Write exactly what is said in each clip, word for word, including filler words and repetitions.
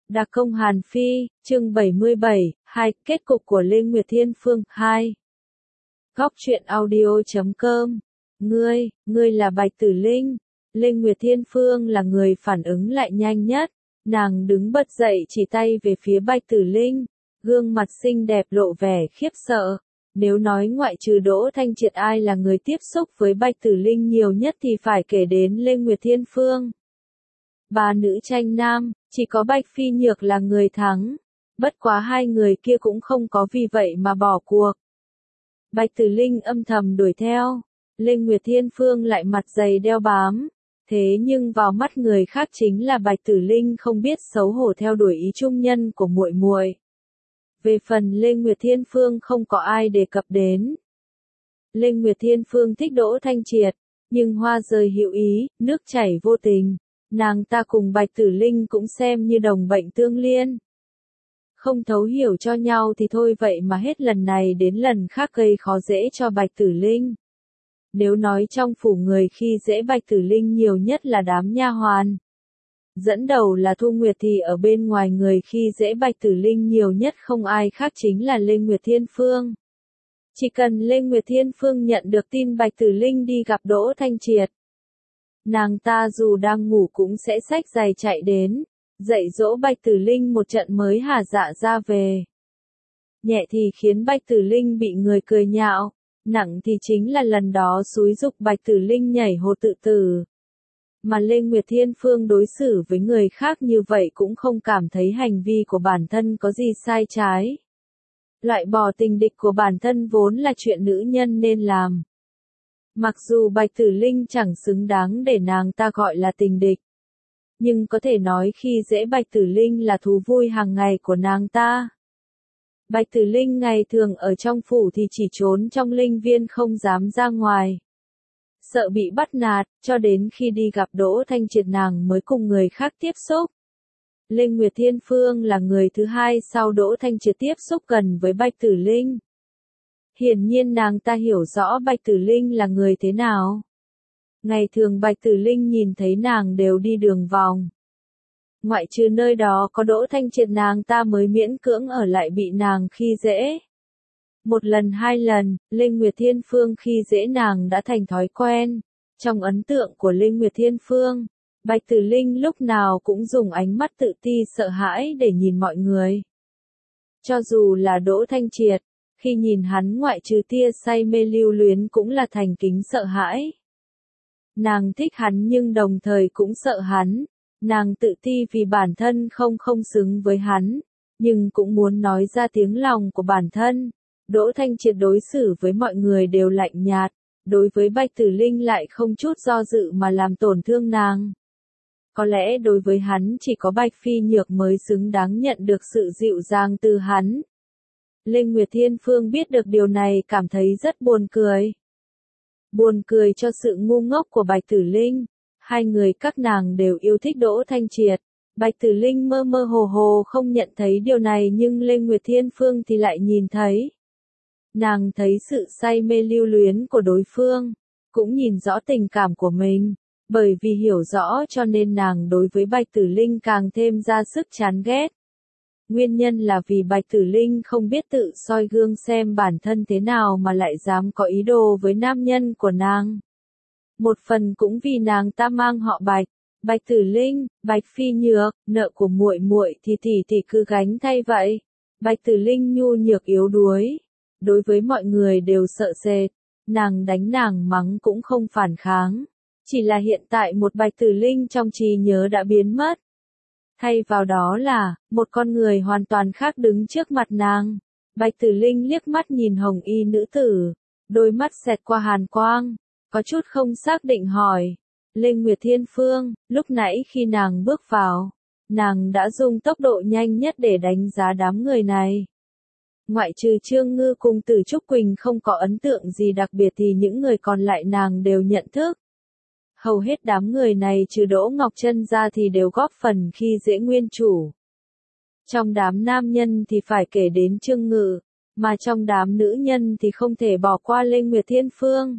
Đặc công Hàn Phi, chương bảy mươi bảy, hai, kết cục của Lê Nguyệt Thiên Phương, hai. Góc truyện audio chấm com. Ngươi, ngươi là Bạch Tử Linh. Lê Nguyệt Thiên Phương là người phản ứng lại nhanh nhất. Nàng đứng bật dậy chỉ tay về phía Bạch Tử Linh. Gương mặt xinh đẹp lộ vẻ khiếp sợ. Nếu nói ngoại trừ Đỗ Thanh Triệt ai là người tiếp xúc với Bạch Tử Linh nhiều nhất thì phải kể đến Lê Nguyệt Thiên Phương. Ba nữ tranh nam, chỉ có Bạch Phi Nhược là người thắng. Bất quá hai người kia cũng không có vì vậy mà bỏ cuộc. Bạch Tử Linh âm thầm đuổi theo. Lê Nguyệt Thiên Phương lại mặt dày đeo bám. Thế nhưng vào mắt người khác chính là Bạch Tử Linh không biết xấu hổ theo đuổi ý trung nhân của muội muội. Về phần Lê Nguyệt Thiên Phương không có ai đề cập đến. Lê Nguyệt Thiên Phương thích Đỗ Thanh Triệt, nhưng hoa rơi hữu ý, nước chảy vô tình. Nàng ta cùng Bạch Tử Linh cũng xem như đồng bệnh tương liên. Không thấu hiểu cho nhau thì thôi vậy mà hết lần này đến lần khác gây khó dễ cho Bạch Tử Linh. Nếu nói trong phủ người khi dễ Bạch Tử Linh nhiều nhất là đám nha hoàn. Dẫn đầu là Thu Nguyệt thì ở bên ngoài người khi dễ Bạch Tử Linh nhiều nhất không ai khác chính là Lê Nguyệt Thiên Phương. Chỉ cần Lê Nguyệt Thiên Phương nhận được tin Bạch Tử Linh đi gặp Đỗ Thanh Triệt. Nàng ta dù đang ngủ cũng sẽ xách giày chạy đến, dạy dỗ Bạch Tử Linh một trận mới hả dạ ra về. Nhẹ thì khiến Bạch Tử Linh bị người cười nhạo, nặng thì chính là lần đó xúi giục Bạch Tử Linh nhảy hồ tự tử. Mà Lê Nguyệt Thiên Phương đối xử với người khác như vậy cũng không cảm thấy hành vi của bản thân có gì sai trái. Loại bỏ tình địch của bản thân vốn là chuyện nữ nhân nên làm. Mặc dù Bạch Tử Linh chẳng xứng đáng để nàng ta gọi là tình địch. Nhưng có thể nói khi dễ Bạch Tử Linh là thú vui hàng ngày của nàng ta. Bạch Tử Linh ngày thường ở trong phủ thì chỉ trốn trong linh viên không dám ra ngoài. Sợ bị bắt nạt, cho đến khi đi gặp Đỗ Thanh Triệt nàng mới cùng người khác tiếp xúc. Lê Nguyệt Thiên Phương là người thứ hai sau Đỗ Thanh Triệt tiếp xúc gần với Bạch Tử Linh. Hiển nhiên nàng ta hiểu rõ Bạch Tử Linh là người thế nào. Ngày thường Bạch Tử Linh nhìn thấy nàng đều đi đường vòng. Ngoại trừ nơi đó có Đỗ Thanh Triệt nàng ta mới miễn cưỡng ở lại bị nàng khi dễ. Một lần hai lần, Lê Nguyệt Thiên Phương khi dễ nàng đã thành thói quen. Trong ấn tượng của Lê Nguyệt Thiên Phương, Bạch Tử Linh lúc nào cũng dùng ánh mắt tự ti sợ hãi để nhìn mọi người. Cho dù là Đỗ Thanh Triệt, khi nhìn hắn ngoại trừ tia say mê lưu luyến cũng là thành kính sợ hãi. Nàng thích hắn nhưng đồng thời cũng sợ hắn. Nàng tự ti vì bản thân không không xứng với hắn, nhưng cũng muốn nói ra tiếng lòng của bản thân. Đỗ Thanh Triệt đối xử với mọi người đều lạnh nhạt, đối với Bạch Tử Linh lại không chút do dự mà làm tổn thương nàng. Có lẽ đối với hắn chỉ có Bạch Phi Nhược mới xứng đáng nhận được sự dịu dàng từ hắn. Lê Nguyệt Thiên Phương biết được điều này cảm thấy rất buồn cười. Buồn cười cho sự ngu ngốc của Bạch Tử Linh. Hai người các nàng đều yêu thích Đỗ Thanh Triệt. Bạch Tử Linh mơ mơ hồ hồ không nhận thấy điều này nhưng Lê Nguyệt Thiên Phương thì lại nhìn thấy. Nàng thấy sự say mê lưu luyến của đối phương, cũng nhìn rõ tình cảm của mình. Bởi vì hiểu rõ cho nên nàng đối với Bạch Tử Linh càng thêm ra sức chán ghét. Nguyên nhân là vì Bạch Tử Linh không biết tự soi gương xem bản thân thế nào mà lại dám có ý đồ với nam nhân của nàng. Một phần cũng vì nàng ta mang họ Bạch. Bạch Tử Linh, Bạch Phi Nhược, nợ của muội muội thì tỷ tỷ cứ gánh thay vậy. Bạch Tử Linh nhu nhược yếu đuối, đối với mọi người đều sợ sệt, nàng đánh nàng mắng cũng không phản kháng. Chỉ là hiện tại một Bạch Tử Linh trong trí nhớ đã biến mất. Thay vào đó là, một con người hoàn toàn khác đứng trước mặt nàng. Bạch Tử Linh liếc mắt nhìn hồng y nữ tử, đôi mắt xẹt qua hàn quang, có chút không xác định hỏi. Lê Nguyệt Thiên Phương, lúc nãy khi nàng bước vào, nàng đã dùng tốc độ nhanh nhất để đánh giá đám người này. Ngoại trừ Trương Ngư cùng Tử Trúc Quỳnh không có ấn tượng gì đặc biệt thì những người còn lại nàng đều nhận thức. Hầu hết đám người này trừ Đỗ Ngọc Trân ra thì đều góp phần khi dễ nguyên chủ. Trong đám nam nhân thì phải kể đến Trương Ngự, mà trong đám nữ nhân thì không thể bỏ qua Lê Nguyệt Thiên Phương.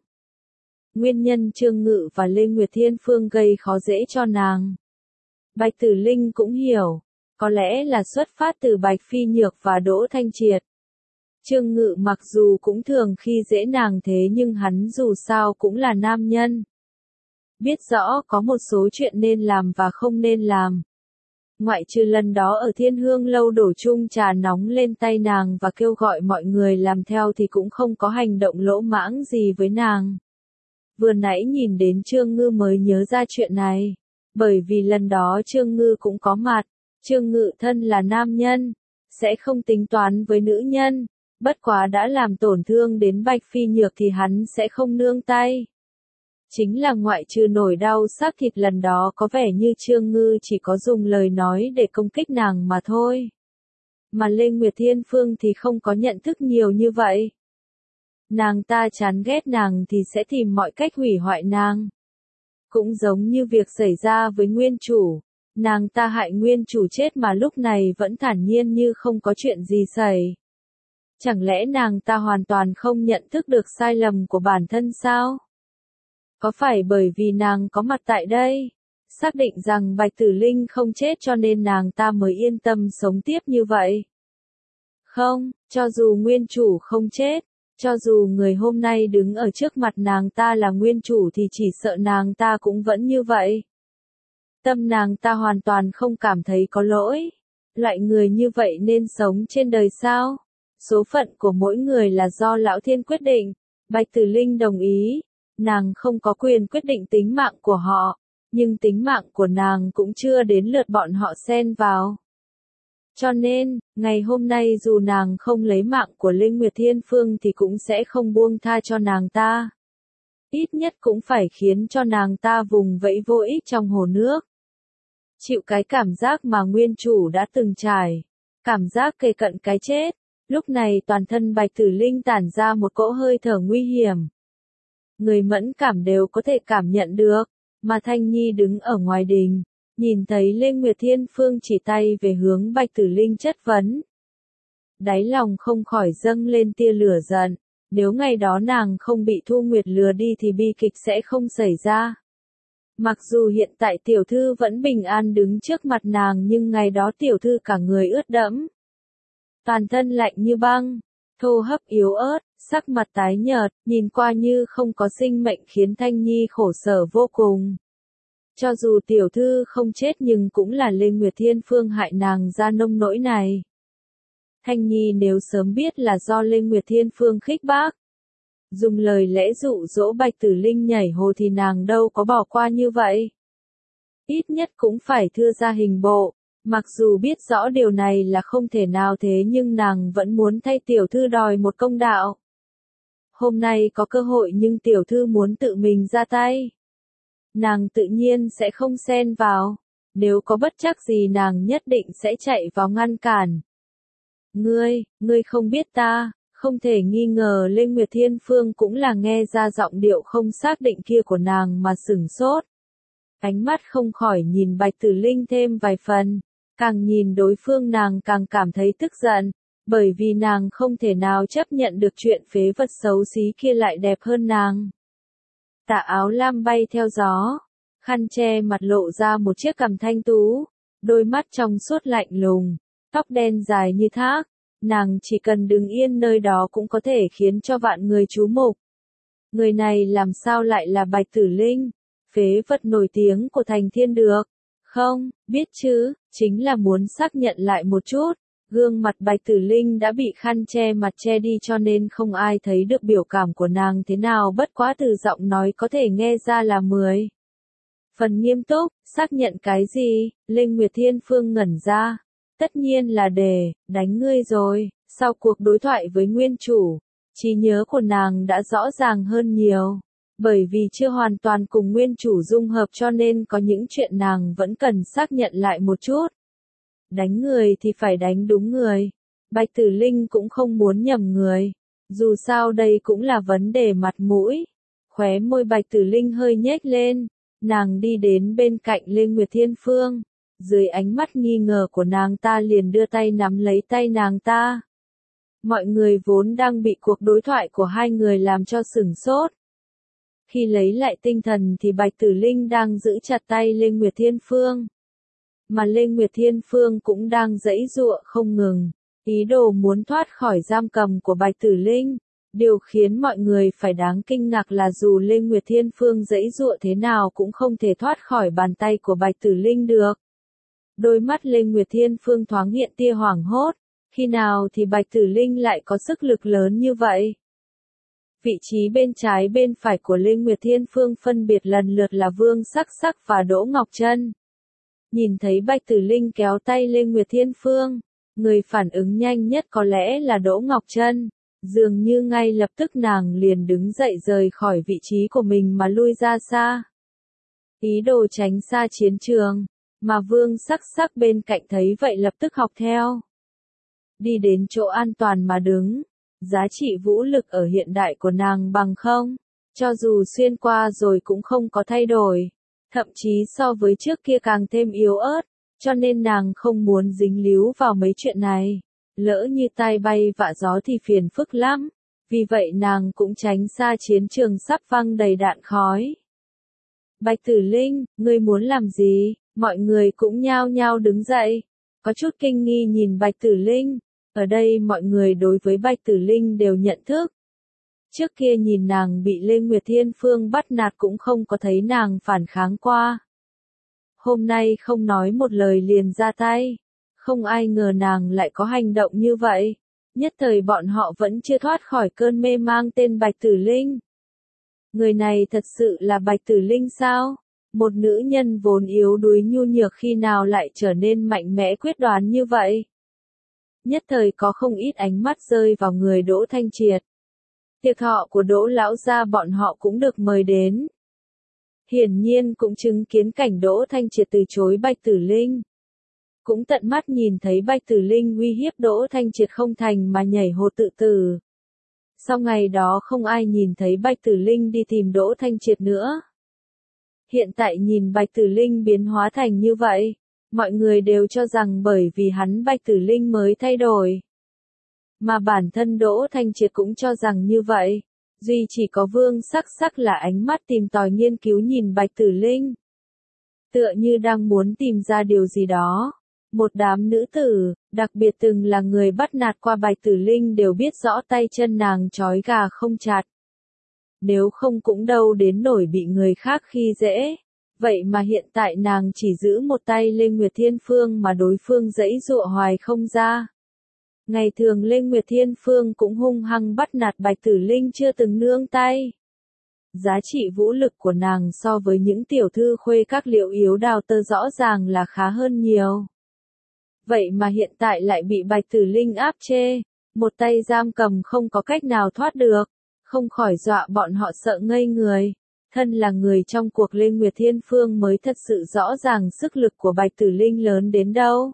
Nguyên nhân Trương Ngự và Lê Nguyệt Thiên Phương gây khó dễ cho nàng. Bạch Tử Linh cũng hiểu, có lẽ là xuất phát từ Bạch Phi Nhược và Đỗ Thanh Triệt. Trương Ngự mặc dù cũng thường khi dễ nàng thế nhưng hắn dù sao cũng là nam nhân. Biết rõ có một số chuyện nên làm và không nên làm. Ngoại trừ lần đó ở Thiên Hương Lâu đổ chung trà nóng lên tay nàng và kêu gọi mọi người làm theo thì cũng không có hành động lỗ mãng gì với nàng. Vừa nãy nhìn đến Trương Ngư mới nhớ ra chuyện này. Bởi vì lần đó Trương Ngư cũng có mặt. Trương Ngự thân là nam nhân, sẽ không tính toán với nữ nhân. Bất quá đã làm tổn thương đến Bạch Phi Nhược thì hắn sẽ không nương tay. Chính là ngoại trừ nổi đau xác thịt lần đó có vẻ như Trương Ngư chỉ có dùng lời nói để công kích nàng mà thôi. Mà Lê Nguyệt Thiên Phương thì không có nhận thức nhiều như vậy. Nàng ta chán ghét nàng thì sẽ tìm mọi cách hủy hoại nàng. Cũng giống như việc xảy ra với nguyên chủ. Nàng ta hại nguyên chủ chết mà lúc này vẫn thản nhiên như không có chuyện gì xảy. Chẳng lẽ nàng ta hoàn toàn không nhận thức được sai lầm của bản thân sao? Có phải bởi vì nàng có mặt tại đây, xác định rằng Bạch Tử Linh không chết cho nên nàng ta mới yên tâm sống tiếp như vậy? Không, cho dù nguyên chủ không chết, cho dù người hôm nay đứng ở trước mặt nàng ta là nguyên chủ thì chỉ sợ nàng ta cũng vẫn như vậy. Tâm nàng ta hoàn toàn không cảm thấy có lỗi. Loại người như vậy nên sống trên đời sao? Số phận của mỗi người là do Lão Thiên quyết định. Bạch Tử Linh đồng ý. Nàng không có quyền quyết định tính mạng của họ. Nhưng tính mạng của nàng cũng chưa đến lượt bọn họ xen vào. Cho nên, ngày hôm nay dù nàng không lấy mạng của Linh Nguyệt Thiên Phương thì cũng sẽ không buông tha cho nàng ta. Ít nhất cũng phải khiến cho nàng ta vùng vẫy vô ích trong hồ nước. Chịu cái cảm giác mà nguyên chủ đã từng trải. Cảm giác kề cận cái chết. Lúc này toàn thân Bạch Tử Linh tản ra một cỗ hơi thở nguy hiểm. Người mẫn cảm đều có thể cảm nhận được. Mà Thanh Nhi đứng ở ngoài đình. Nhìn thấy Lê Nguyệt Thiên Phương chỉ tay về hướng Bạch Tử Linh chất vấn. Đáy lòng không khỏi dâng lên tia lửa giận. Nếu ngày đó nàng không bị Thu Nguyệt lừa đi thì bi kịch sẽ không xảy ra. Mặc dù hiện tại tiểu thư vẫn bình an đứng trước mặt nàng nhưng ngày đó tiểu thư cả người ướt đẫm. Toàn thân lạnh như băng, thô hấp yếu ớt, sắc mặt tái nhợt, nhìn qua như không có sinh mệnh khiến Thanh Nhi khổ sở vô cùng. Cho dù tiểu thư không chết nhưng cũng là Lê Nguyệt Thiên Phương hại nàng ra nông nỗi này. Thanh Nhi nếu sớm biết là do Lê Nguyệt Thiên Phương khích bác, dùng lời lẽ dụ dỗ Bạch Tử Linh nhảy hồ thì nàng đâu có bỏ qua như vậy. Ít nhất cũng phải thưa ra hình bộ, mặc dù biết rõ điều này là không thể nào thế nhưng nàng vẫn muốn thay tiểu thư đòi một công đạo. Hôm nay có cơ hội nhưng tiểu thư muốn tự mình ra tay. Nàng tự nhiên sẽ không xen vào, nếu có bất trắc gì nàng nhất định sẽ chạy vào ngăn cản. Ngươi, ngươi không biết ta. Không thể nghi ngờ Lê Nguyệt Thiên Phương cũng là nghe ra giọng điệu không xác định kia của nàng mà sửng sốt. Ánh mắt không khỏi nhìn Bạch Tử Linh thêm vài phần, càng nhìn đối phương nàng càng cảm thấy tức giận, bởi vì nàng không thể nào chấp nhận được chuyện phế vật xấu xí kia lại đẹp hơn nàng. Tà áo lam bay theo gió, khăn che mặt lộ ra một chiếc cằm thanh tú, đôi mắt trong suốt lạnh lùng, tóc đen dài như thác. Nàng chỉ cần đứng yên nơi đó cũng có thể khiến cho vạn người chú mục. Người này làm sao lại là Bạch Tử Linh, phế vật nổi tiếng của Thành Thiên được? Không, biết chứ, chính là muốn xác nhận lại một chút. Gương mặt Bạch Tử Linh đã bị khăn che mặt che đi cho nên không ai thấy được biểu cảm của nàng thế nào, bất quá từ giọng nói có thể nghe ra là mười phần nghiêm túc. Xác nhận cái gì? Lê Nguyệt Thiên Phương ngẩn ra. Tất nhiên là để đánh ngươi rồi. Sau cuộc đối thoại với nguyên chủ, trí nhớ của nàng đã rõ ràng hơn nhiều. Bởi vì chưa hoàn toàn cùng nguyên chủ dung hợp cho nên có những chuyện nàng vẫn cần xác nhận lại một chút. Đánh người thì phải đánh đúng người. Bạch Tử Linh cũng không muốn nhầm người. Dù sao đây cũng là vấn đề mặt mũi. Khóe môi Bạch Tử Linh hơi nhếch lên. Nàng đi đến bên cạnh Lê Nguyệt Thiên Phương. Dưới ánh mắt nghi ngờ của nàng ta liền đưa tay nắm lấy tay nàng ta. Mọi người vốn đang bị cuộc đối thoại của hai người làm cho sửng sốt. Khi lấy lại tinh thần thì Bạch Tử Linh đang giữ chặt tay Lê Nguyệt Thiên Phương. mà Lê Nguyệt Thiên Phương cũng đang giãy giụa không ngừng, ý đồ muốn thoát khỏi giam cầm của Bạch Tử Linh. Điều khiến mọi người phải đáng kinh ngạc là dù Lê Nguyệt Thiên Phương giãy giụa thế nào cũng không thể thoát khỏi bàn tay của Bạch Tử Linh được. Đôi mắt Lê Nguyệt Thiên Phương thoáng hiện tia hoảng hốt, khi nào thì Bạch Tử Linh lại có sức lực lớn như vậy? Vị trí bên trái bên phải của Lê Nguyệt Thiên Phương phân biệt lần lượt là Vương Sắc Sắc và Đỗ Ngọc Trân. Nhìn thấy Bạch Tử Linh kéo tay Lê Nguyệt Thiên Phương, người phản ứng nhanh nhất có lẽ là Đỗ Ngọc Trân. Dường như ngay lập tức nàng liền đứng dậy rời khỏi vị trí của mình mà lui ra xa. Ý đồ tránh xa chiến trường, mà Vương Sắc Sắc bên cạnh thấy vậy lập tức học theo. Đi đến chỗ an toàn mà đứng. Giá trị vũ lực ở hiện đại của nàng bằng không, cho dù xuyên qua rồi cũng không có thay đổi, thậm chí so với trước kia càng thêm yếu ớt, cho nên nàng không muốn dính líu vào mấy chuyện này. Lỡ như tai bay vạ gió thì phiền phức lắm, vì vậy nàng cũng tránh xa chiến trường sắp văng đầy đạn khói. Bạch Tử Linh, ngươi muốn làm gì? Mọi người cũng nhao nhao đứng dậy, có chút kinh nghi nhìn Bạch Tử Linh. Ở đây mọi người đối với Bạch Tử Linh đều nhận thức. Trước kia nhìn nàng bị Lê Nguyệt Thiên Phương bắt nạt cũng không có thấy nàng phản kháng qua. Hôm nay không nói một lời liền ra tay. Không ai ngờ nàng lại có hành động như vậy. Nhất thời bọn họ vẫn chưa thoát khỏi cơn mê mang tên Bạch Tử Linh. Người này thật sự là Bạch Tử Linh sao? Một nữ nhân vốn yếu đuối nhu nhược khi nào lại trở nên mạnh mẽ quyết đoán như vậy? Nhất thời có không ít ánh mắt rơi vào người Đỗ Thanh Triệt. Tiệc họ của Đỗ lão gia bọn họ cũng được mời đến. Hiển nhiên cũng chứng kiến cảnh Đỗ Thanh Triệt từ chối Bạch Tử Linh. Cũng tận mắt nhìn thấy Bạch Tử Linh uy hiếp Đỗ Thanh Triệt không thành mà nhảy hồ tự tử. Sau ngày đó không ai nhìn thấy Bạch Tử Linh đi tìm Đỗ Thanh Triệt nữa. Hiện tại nhìn Bạch Tử Linh biến hóa thành như vậy. Mọi người đều cho rằng bởi vì hắn Bạch Tử Linh mới thay đổi. Mà bản thân Đỗ Thanh Triệt cũng cho rằng như vậy. Duy chỉ có Vương Sắc Sắc là ánh mắt tìm tòi nghiên cứu nhìn Bạch Tử Linh. Tựa như đang muốn tìm ra điều gì đó. Một đám nữ tử, đặc biệt từng là người bắt nạt qua Bạch Tử Linh đều biết rõ tay chân nàng trói gà không chặt. Nếu không cũng đâu đến nổi bị người khác khi dễ. Vậy mà hiện tại nàng chỉ giữ một tay Lê Nguyệt Thiên Phương mà đối phương giãy giụa hoài không ra. Ngày thường Lê Nguyệt Thiên Phương cũng hung hăng bắt nạt Bạch Tử Linh chưa từng nương tay. Giá trị vũ lực của nàng so với những tiểu thư khuê các Liễu Yếu Đào Tơ rõ ràng là khá hơn nhiều. Vậy mà hiện tại lại bị Bạch Tử Linh áp chế, một tay giam cầm không có cách nào thoát được, không khỏi dọa bọn họ sợ ngây người. Thân là người trong cuộc Lê Nguyệt Thiên Phương mới thật sự rõ ràng sức lực của Bạch Tử Linh lớn đến đâu.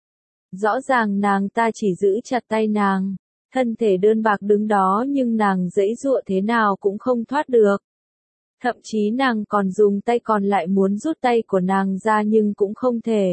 Rõ ràng nàng ta chỉ giữ chặt tay nàng, thân thể đơn bạc đứng đó nhưng nàng giãy giụa thế nào cũng không thoát được. Thậm chí nàng còn dùng tay còn lại muốn rút tay của nàng ra nhưng cũng không thể.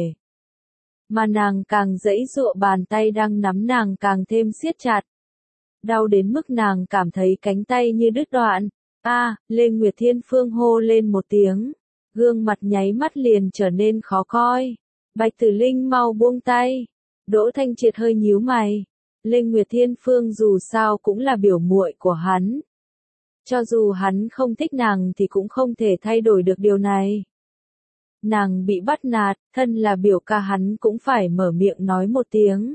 Mà nàng càng giãy giụa bàn tay đang nắm nàng càng thêm siết chặt. Đau đến mức nàng cảm thấy cánh tay như đứt đoạn. A, à, Lê Nguyệt Thiên Phương hô lên một tiếng, gương mặt nháy mắt liền trở nên khó coi. Bạch Tử Linh mau buông tay. Đỗ Thanh Triệt hơi nhíu mày. Lê Nguyệt Thiên Phương dù sao cũng là biểu muội của hắn. Cho dù hắn không thích nàng thì cũng không thể thay đổi được điều này. Nàng bị bắt nạt, thân là biểu ca hắn cũng phải mở miệng nói một tiếng.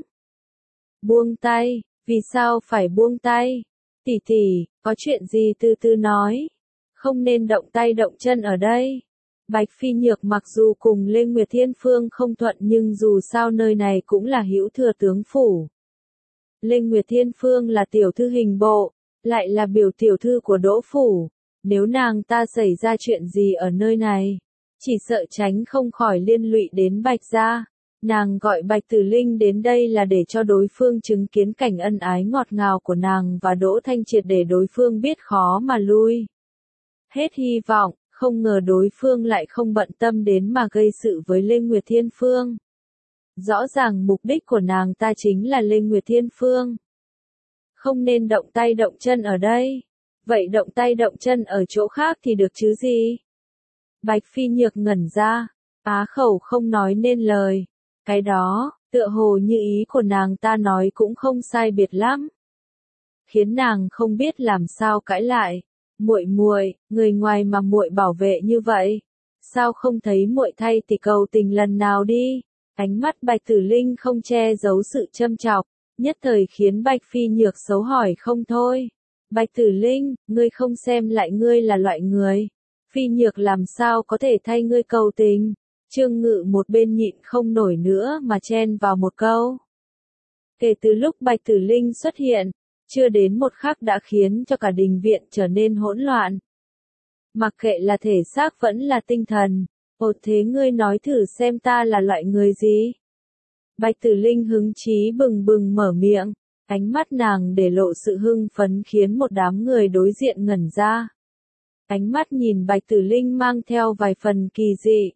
Buông tay, vì sao phải buông tay? Tỷ tỷ, có chuyện gì từ từ nói. Không nên động tay động chân ở đây. Bạch Phi Nhược mặc dù cùng Lê Nguyệt Thiên Phương không thuận nhưng dù sao nơi này cũng là hữu thừa tướng phủ. Lê Nguyệt Thiên Phương là tiểu thư hình bộ, lại là biểu tiểu thư của Đỗ phủ. Nếu nàng ta xảy ra chuyện gì ở nơi này, chỉ sợ tránh không khỏi liên lụy đến Bạch gia. Nàng gọi Bạch Tử Linh đến đây là để cho đối phương chứng kiến cảnh ân ái ngọt ngào của nàng và Đỗ Thanh Triệt để đối phương biết khó mà lui. Hết hy vọng, không ngờ đối phương lại không bận tâm đến mà gây sự với Lê Nguyệt Thiên Phương. Rõ ràng mục đích của nàng ta chính là Lê Nguyệt Thiên Phương. Không nên động tay động chân ở đây. Vậy động tay động chân ở chỗ khác thì được chứ gì? Bạch Phi Nhược ngẩn ra. Á khẩu không nói nên lời. Cái đó, tựa hồ như ý của nàng ta nói cũng không sai biệt lắm. Khiến nàng không biết làm sao cãi lại. Muội muội, người ngoài mà muội bảo vệ như vậy, sao không thấy muội thay tỷ cầu tình lần nào đi? Ánh mắt Bạch Tử Linh không che giấu sự châm chọc, nhất thời khiến Bạch Phi Nhược xấu hỏi không thôi. Bạch Tử Linh, ngươi không xem lại ngươi là loại người. Phi Nhược làm sao có thể thay ngươi cầu tình? Trương Ngự một bên nhịn không nổi nữa mà chen vào một câu. Kể từ lúc Bạch Tử Linh xuất hiện, chưa đến một khắc đã khiến cho cả đình viện trở nên hỗn loạn. Mặc kệ là thể xác vẫn là tinh thần, ồ thế ngươi nói thử xem ta là loại người gì? Bạch Tử Linh hứng chí bừng bừng mở miệng, ánh mắt nàng để lộ sự hưng phấn khiến một đám người đối diện ngẩn ra. Ánh mắt nhìn Bạch Tử Linh mang theo vài phần kỳ dị.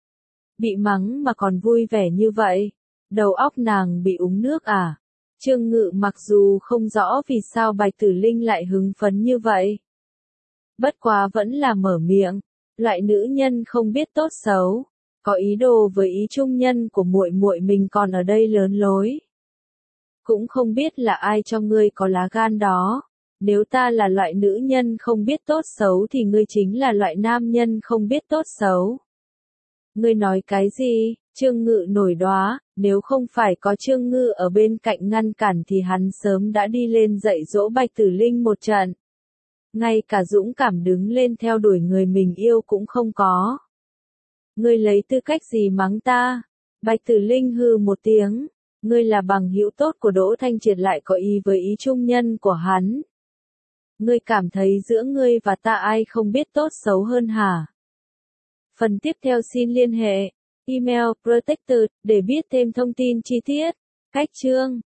Bị mắng mà còn vui vẻ như vậy, đầu óc nàng bị uống nước à? Trương Ngự mặc dù không rõ vì sao Bạch Tử Linh lại hứng phấn như vậy. Bất quá vẫn là mở miệng, loại nữ nhân không biết tốt xấu, có ý đồ với ý trung nhân của muội muội mình còn ở đây lớn lối. Cũng không biết là ai cho ngươi có lá gan đó, nếu ta là loại nữ nhân không biết tốt xấu thì ngươi chính là loại nam nhân không biết tốt xấu. Ngươi nói cái gì? Trương Ngự nổi đoá, nếu không phải có Trương Ngự ở bên cạnh ngăn cản thì hắn sớm đã đi lên dạy dỗ Bạch Tử Linh một trận. Ngay cả dũng cảm đứng lên theo đuổi người mình yêu cũng không có. Ngươi lấy tư cách gì mắng ta? Bạch Tử Linh hừ một tiếng, ngươi là bằng hữu tốt của Đỗ Thanh Triệt lại có ý với ý trung nhân của hắn. Ngươi cảm thấy giữa ngươi và ta ai không biết tốt xấu hơn hả? Phần tiếp theo xin liên hệ email protector để biết thêm thông tin chi tiết. Cách chương